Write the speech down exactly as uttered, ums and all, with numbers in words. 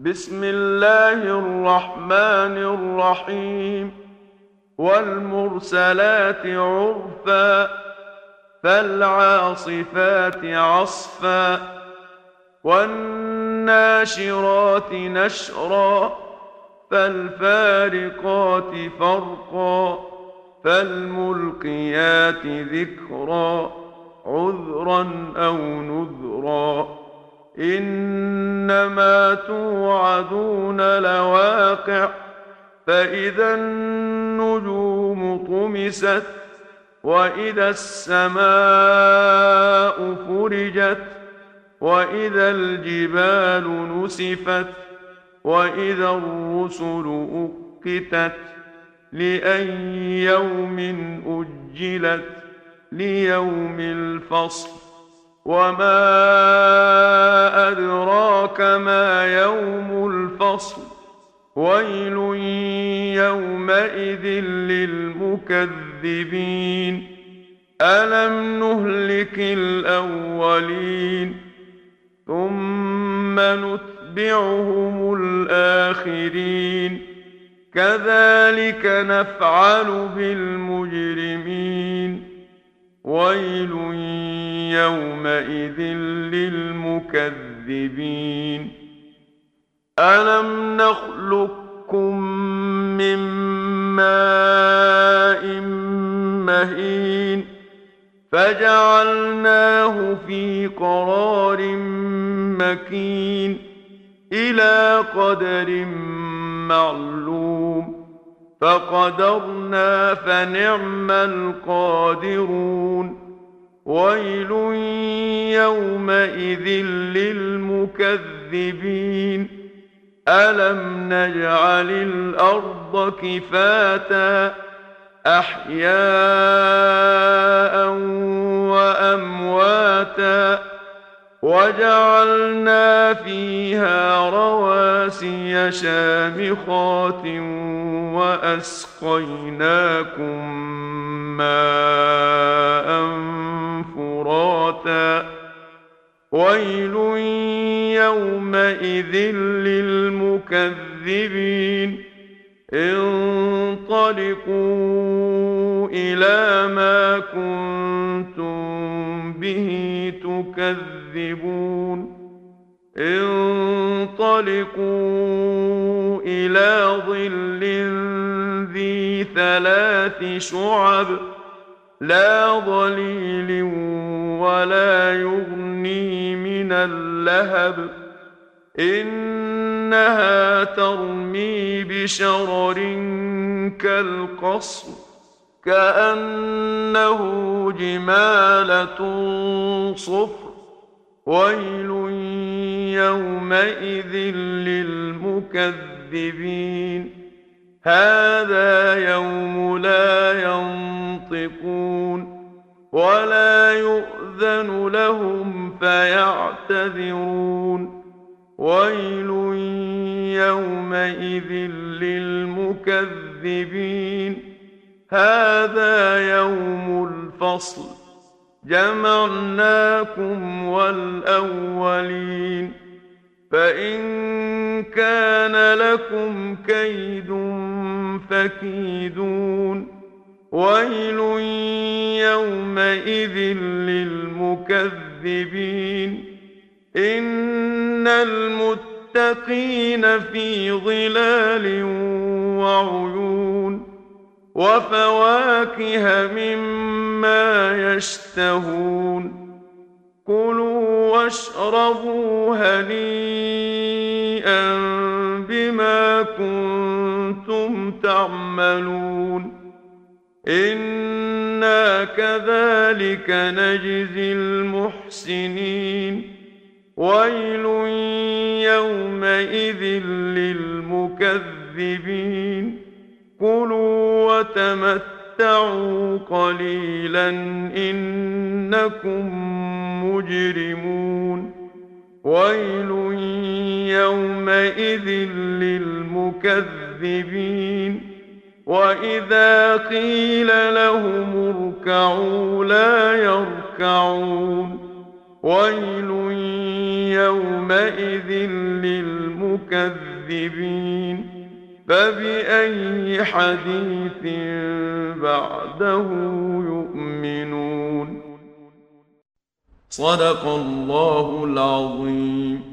بسم الله الرحمن الرحيم والمرسلات عرفا فالعاصفات عصفا والناشرات نشرا فالفارقات فرقا فالملقيات ذكرا عذرا أو نذرا إنما توعدون لواقع فإذا النجوم طمست وإذا السماء فرجت وإذا الجبال نسفت وإذا الرسل أقتت لأي يوم أجلت ليوم الفصل وما أدراك ما يوم الفصل ويل يومئذ للمكذبين ألم نهلك الأولين ثم نتبعهم الآخرين كذلك نفعل بالمجرمين ويل يومئذ للمكذبين ألم نخلقكم من ماء مهين فجعلناه في قرار مكين إلى قدر معلوم فقدرنا فنعم القادرون ويل يومئذ للمكذبين ألم نجعل الأرض كفاتا أحياء وأمواتا وجعلنا فيها رواسي شامخات وأسقيناكم ماء فراتا ويل يومئذ للمكذبين انطلقوا إلى ما كنتم به تكذبون انطلقوا إلى ظل ذي ثلاث شعب لا ظليل ولا يغني من اللهب إنها ترمي بشرر كالقصر كأنه جمالة صفر ويل يومئذ للمكذبين هذا يوم لا ينطقون ولا يؤذن لهم فيعتذرون ويل يومئذ للمكذبين هذا يوم الفصل جمعناكم والأولين فإن كان لكم كيد فكيدون ويل يومئذ للمكذبين إن المتقين في ظلال وعيون وفواكه مما يشتهون كلوا واشربوا هنيئا بما كنتم تعملون إنا كذلك نجزي المحسنين ويل يومئذ للمكذبين كلوا وتمتعوا قليلا إنكم مجرمون ويل يومئذ للمكذبين وإذا قيل لهم اركعوا لا يركعون ويل يومئذ للمكذبين فبأي حديث بعده يؤمنون صدق الله العظيم.